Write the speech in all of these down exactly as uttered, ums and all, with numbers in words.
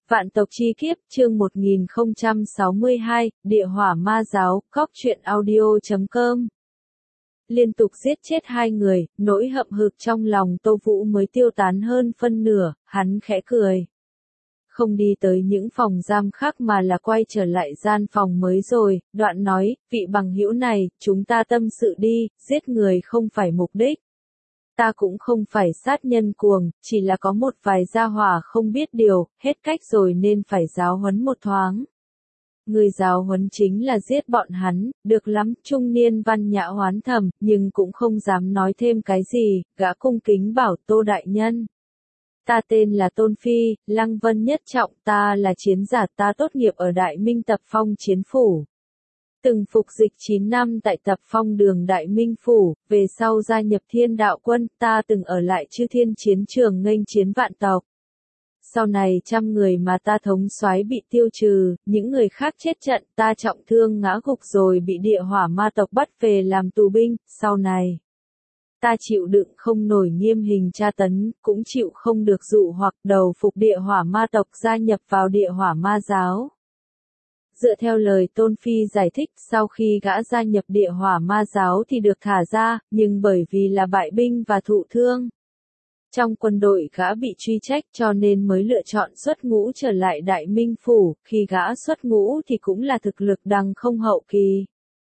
Vạn tộc chi kiếp, chương một nghìn không trăm sáu mươi hai, Địa hỏa ma giáo, cóc truyện audio chấm com. Liên tục giết chết hai người, nỗi hậm hực trong lòng Tô Vũ mới tiêu tán hơn phân nửa, hắn khẽ cười. Không đi tới những phòng giam khác mà là quay trở lại gian phòng mới rồi, đoạn nói, vị bằng hữu này, chúng ta tâm sự đi, giết người không phải mục đích. Ta cũng không phải sát nhân cuồng, chỉ là có một vài gia hỏa không biết điều, hết cách rồi nên phải giáo huấn một thoáng. Người giáo huấn chính là giết bọn hắn, được lắm, trung niên văn nhã hoán thầm, nhưng cũng không dám nói thêm cái gì, gã cung kính bảo Tô đại nhân. Ta tên là Tôn Phi, Lăng Vân nhất trọng, ta là chiến giả, ta tốt nghiệp ở Đại Minh Tập Phong Chiến Phủ. Từng phục dịch chín năm tại Tập Phong Đường Đại Minh Phủ, về sau gia nhập Thiên Đạo Quân, ta từng ở lại Chư Thiên Chiến Trường nghênh chiến vạn tộc. Sau này trăm người mà ta thống soái bị tiêu trừ, những người khác chết trận, ta trọng thương ngã gục rồi bị địa hỏa ma tộc bắt về làm tù binh, sau này. Ta chịu đựng không nổi nghiêm hình tra tấn, cũng chịu không được dụ hoặc đầu phục địa hỏa ma tộc gia nhập vào địa hỏa ma giáo. Dựa theo lời Tôn Phi giải thích, sau khi gã gia nhập địa hỏa ma giáo thì được thả ra, nhưng bởi vì là bại binh và thụ thương. Trong quân đội gã bị truy trách cho nên mới lựa chọn xuất ngũ trở lại Đại Minh Phủ, khi gã xuất ngũ thì cũng là thực lực đằng không hậu kỳ.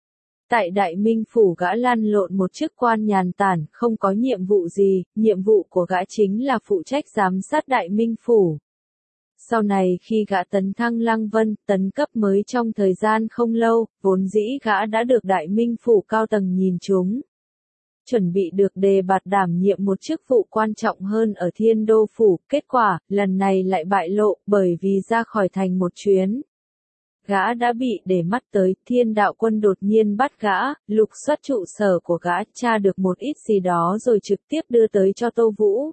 Tại Đại Minh Phủ gã lăn lộn một chức quan nhàn tản, không có nhiệm vụ gì, nhiệm vụ của gã chính là phụ trách giám sát Đại Minh Phủ. Sau này khi gã tấn thăng Lăng Vân, tấn cấp mới trong thời gian không lâu, vốn dĩ gã đã được Đại Minh Phủ cao tầng nhìn trúng. Chuẩn bị được đề bạt đảm nhiệm một chức vụ quan trọng hơn ở Thiên Đô Phủ, kết quả, lần này lại bại lộ, bởi vì ra khỏi thành một chuyến. Gã đã bị để mắt tới, Thiên Đạo Quân đột nhiên bắt gã, lục soát trụ sở của gã, tra được một ít gì đó rồi trực tiếp đưa tới cho Tô Vũ.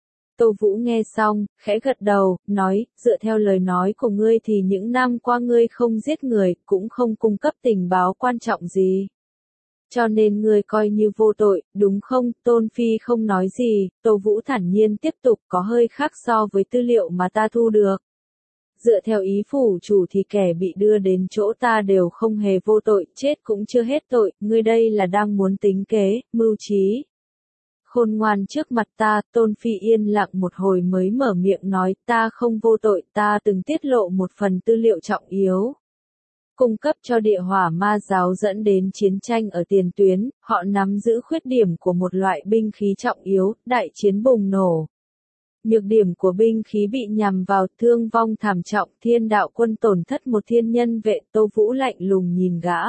Tô Vũ nghe xong, khẽ gật đầu, nói, dựa theo lời nói của ngươi thì những năm qua ngươi không giết người, cũng không cung cấp tình báo quan trọng gì. Cho nên ngươi coi như vô tội, đúng không? Tôn Phi không nói gì, Tô Vũ thản nhiên tiếp tục, có hơi khác so với tư liệu mà ta thu được. Dựa theo ý phủ chủ thì kẻ bị đưa đến chỗ ta đều không hề vô tội, chết cũng chưa hết tội, ngươi đây là đang muốn tính kế, mưu trí. Khôn ngoan trước mặt ta, Tôn Phi yên lặng một hồi mới mở miệng nói, ta không vô tội, ta từng tiết lộ một phần tư liệu trọng yếu. Cung cấp cho địa hỏa ma giáo dẫn đến chiến tranh ở tiền tuyến, họ nắm giữ khuyết điểm của một loại binh khí trọng yếu, đại chiến bùng nổ. Nhược điểm của binh khí bị nhằm vào, thương vong thảm trọng, Thiên Đạo Quân tổn thất một thiên nhân vệ. Tô Vũ lạnh lùng nhìn gã.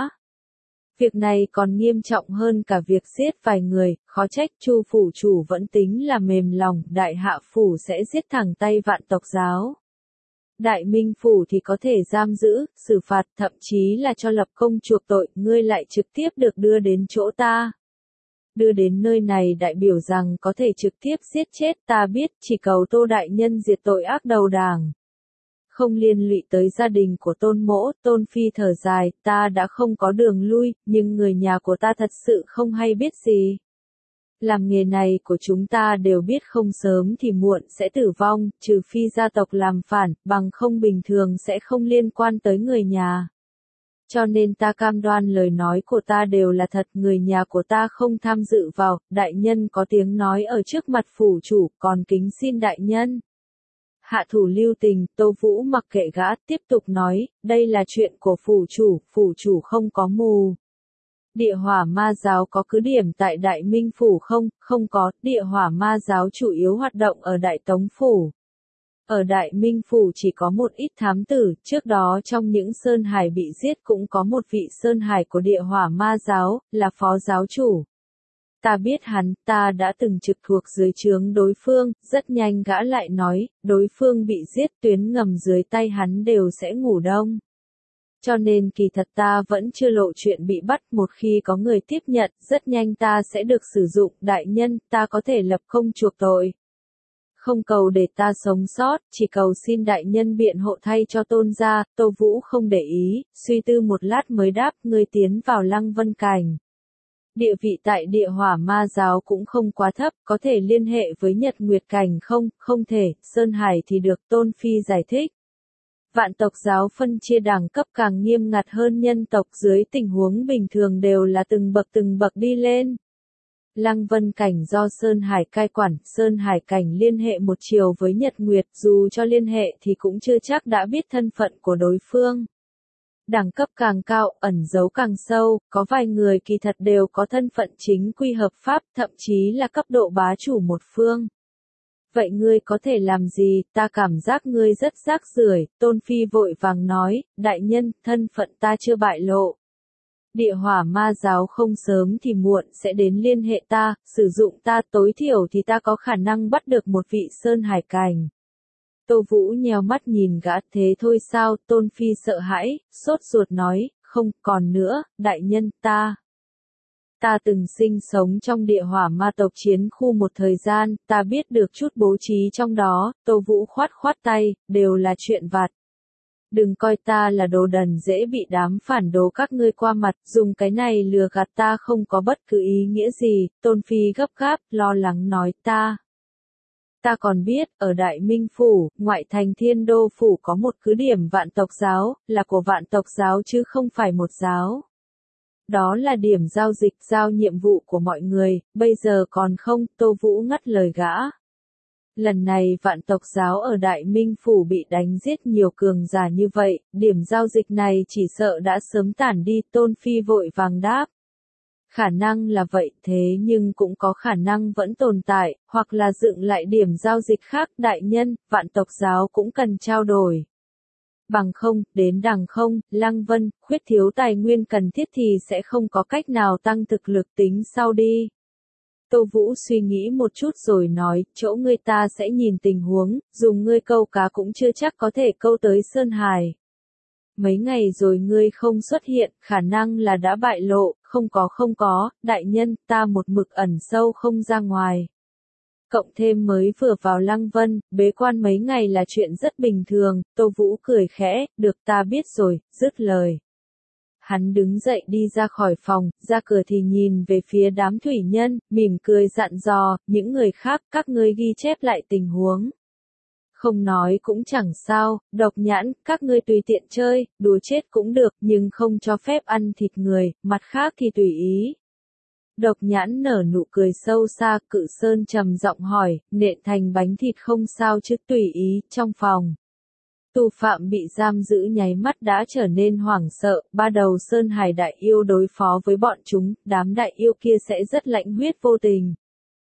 Việc này còn nghiêm trọng hơn cả việc giết vài người, khó trách Chu phủ chủ vẫn tính là mềm lòng, Đại Hạ phủ sẽ giết thẳng tay vạn tộc giáo. Đại Minh Phủ thì có thể giam giữ, xử phạt, thậm chí là cho lập công chuộc tội, ngươi lại trực tiếp được đưa đến chỗ ta. Đưa đến nơi này đại biểu rằng có thể trực tiếp giết chết, ta biết, chỉ cầu Tô đại nhân diệt tội ác đầu đảng. Không liên lụy tới gia đình của Tôn mỗ. Tôn Phi thở dài, ta đã không có đường lui, nhưng người nhà của ta thật sự không hay biết gì. Làm nghề này của chúng ta đều biết không sớm thì muộn sẽ tử vong, trừ phi gia tộc làm phản, bằng không bình thường sẽ không liên quan tới người nhà. Cho nên ta cam đoan lời nói của ta đều là thật, người nhà của ta không tham dự vào, đại nhân có tiếng nói ở trước mặt phủ chủ, còn kính xin đại nhân. Hạ thủ lưu tình, Tô Vũ mặc kệ gã, tiếp tục nói, đây là chuyện của phủ chủ, phủ chủ không có mù. Địa hỏa ma giáo có cứ điểm tại Đại Minh Phủ không? Không có, địa hỏa ma giáo chủ yếu hoạt động ở Đại Tống Phủ. Ở Đại Minh Phủ chỉ có một ít thám tử, trước đó trong những Sơn Hải bị giết cũng có một vị Sơn Hải của địa hỏa ma giáo, là phó giáo chủ. Ta biết hắn, ta đã từng trực thuộc dưới trướng đối phương, rất nhanh gã lại nói, đối phương bị giết tuyến ngầm dưới tay hắn đều sẽ ngủ đông. Cho nên kỳ thật ta vẫn chưa lộ chuyện bị bắt, một khi có người tiếp nhận, rất nhanh ta sẽ được sử dụng, đại nhân, ta có thể lập công chuộc tội. Không cầu để ta sống sót, chỉ cầu xin đại nhân biện hộ thay cho Tôn gia. Tô Vũ không để ý, suy tư một lát mới đáp, ngươi tiến vào Lăng Vân Cảnh. Địa vị tại địa hỏa ma giáo cũng không quá thấp, có thể liên hệ với Nhật Nguyệt Cảnh không? Không thể, Sơn Hải thì được, Tôn Phi giải thích. Vạn tộc giáo phân chia đẳng cấp càng nghiêm ngặt hơn nhân tộc, dưới tình huống bình thường đều là từng bậc từng bậc đi lên. Lăng Vân cảnh do Sơn Hải cai quản, Sơn Hải cảnh liên hệ một chiều với Nhật Nguyệt, dù cho liên hệ thì cũng chưa chắc đã biết thân phận của đối phương. Đẳng cấp càng cao, ẩn giấu càng sâu, có vài người kỳ thật đều có thân phận chính quy hợp pháp, thậm chí là cấp độ bá chủ một phương. Vậy ngươi có thể làm gì, ta cảm giác ngươi rất rác rưởi, Tôn Phi vội vàng nói, đại nhân, thân phận ta chưa bại lộ. Địa hỏa ma giáo không sớm thì muộn sẽ đến liên hệ ta, sử dụng ta tối thiểu thì ta có khả năng bắt được một vị Sơn Hải cảnh. Tô Vũ nheo mắt nhìn gã, thế thôi sao, Tôn Phi sợ hãi, sốt ruột nói, không, còn nữa, đại nhân, ta. Ta từng sinh sống trong địa hỏa ma tộc chiến khu một thời gian, ta biết được chút bố trí trong đó, Tô Vũ khoát khoát tay, đều là chuyện vặt. Đừng coi ta là đồ đần dễ bị đám phản đồ các ngươi qua mặt, dùng cái này lừa gạt ta không có bất cứ ý nghĩa gì, Tôn Phi gấp gáp, lo lắng nói ta. Ta còn biết, ở Đại Minh Phủ, ngoại thành Thiên Đô Phủ có một cứ điểm vạn tộc giáo, là của vạn tộc giáo chứ không phải một giáo. Đó là điểm giao dịch, giao nhiệm vụ của mọi người, bây giờ còn không, Tô Vũ ngắt lời gã. Lần này vạn tộc giáo ở Đại Minh Phủ bị đánh giết nhiều cường giả như vậy, điểm giao dịch này chỉ sợ đã sớm tản đi, Tôn Phi vội vàng đáp. Khả năng là vậy, thế nhưng cũng có khả năng vẫn tồn tại, hoặc là dựng lại điểm giao dịch khác, đại nhân, vạn tộc giáo cũng cần trao đổi. Bằng không, đến đằng không, Lăng Vân, khuyết thiếu tài nguyên cần thiết thì sẽ không có cách nào tăng thực lực tính sau đi. Tô Vũ suy nghĩ một chút rồi nói, chỗ ngươi ta sẽ nhìn tình huống, dùng ngươi câu cá cũng chưa chắc có thể câu tới Sơn Hải. Mấy ngày rồi ngươi không xuất hiện, khả năng là đã bại lộ, không có không có, đại nhân, ta một mực ẩn sâu không ra ngoài. Cộng thêm mới vừa vào Lăng Vân, bế quan mấy ngày là chuyện rất bình thường, Tô Vũ cười khẽ, được ta biết rồi, dứt lời. Hắn đứng dậy đi ra khỏi phòng, ra cửa thì nhìn về phía đám thủy nhân, mỉm cười dặn dò, những người khác, các ngươi ghi chép lại tình huống. Không nói cũng chẳng sao, Độc Nhãn, các ngươi tùy tiện chơi, đùa chết cũng được, nhưng không cho phép ăn thịt người, mặt khác thì tùy ý. Độc Nhãn nở nụ cười sâu xa, Cự Sơn trầm giọng hỏi, nện thành bánh thịt không sao chứ, tùy ý, trong phòng. Tù phạm bị giam giữ nháy mắt đã trở nên hoảng sợ, ba đầu Sơn Hải đại yêu đối phó với bọn chúng, đám đại yêu kia sẽ rất lãnh huyết vô tình.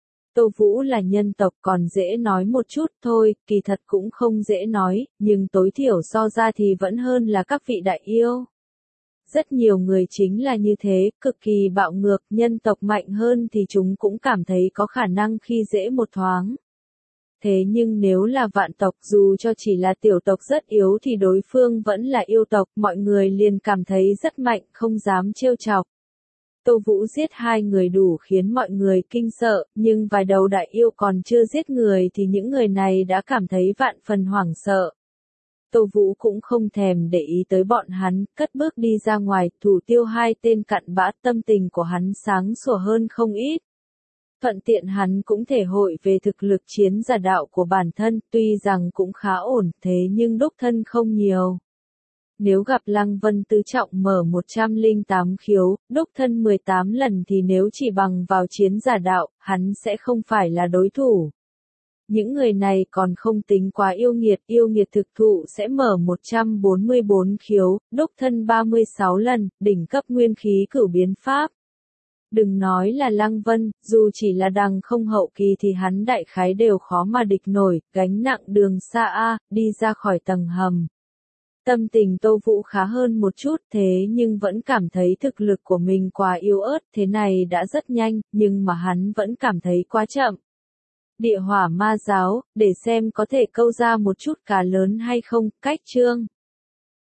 Tô Vũ là nhân tộc còn dễ nói một chút thôi, kỳ thật cũng không dễ nói, nhưng tối thiểu so ra thì vẫn hơn là các vị đại yêu. Rất nhiều người chính là như thế, cực kỳ bạo ngược, nhân tộc mạnh hơn thì chúng cũng cảm thấy có khả năng khi dễ một thoáng. Thế nhưng nếu là vạn tộc dù cho chỉ là tiểu tộc rất yếu thì đối phương vẫn là yêu tộc, mọi người liền cảm thấy rất mạnh, không dám trêu chọc. Tô Vũ giết hai người đủ khiến mọi người kinh sợ, nhưng vài đầu đại yêu còn chưa giết người thì những người này đã cảm thấy vạn phần hoảng sợ. Tô Vũ cũng không thèm để ý tới bọn hắn, cất bước đi ra ngoài, thủ tiêu hai tên cặn bã, tâm tình của hắn sáng sủa hơn không ít. Thuận tiện hắn cũng thể hội về thực lực chiến giả đạo của bản thân, tuy rằng cũng khá ổn, thế nhưng đúc thân không nhiều. Nếu gặp Lăng Vân tứ trọng mở một trăm lẻ tám khiếu, đúc thân mười tám lần thì nếu chỉ bằng vào chiến giả đạo, hắn sẽ không phải là đối thủ. Những người này còn không tính quá yêu nghiệt, yêu nghiệt thực thụ sẽ mở một trăm bốn mươi bốn khiếu, đúc thân ba mươi sáu lần, đỉnh cấp nguyên khí cửu biến pháp. Đừng nói là Lăng Vân, dù chỉ là đằng không hậu kỳ thì hắn đại khái đều khó mà địch nổi, gánh nặng đường xa a, đi ra khỏi tầng hầm. Tâm tình Tô Vũ khá hơn một chút thế nhưng vẫn cảm thấy thực lực của mình quá yếu ớt, thế này đã rất nhanh, nhưng mà hắn vẫn cảm thấy quá chậm. Địa hỏa ma giáo, để xem có thể câu ra một chút cá lớn hay không, cách chương.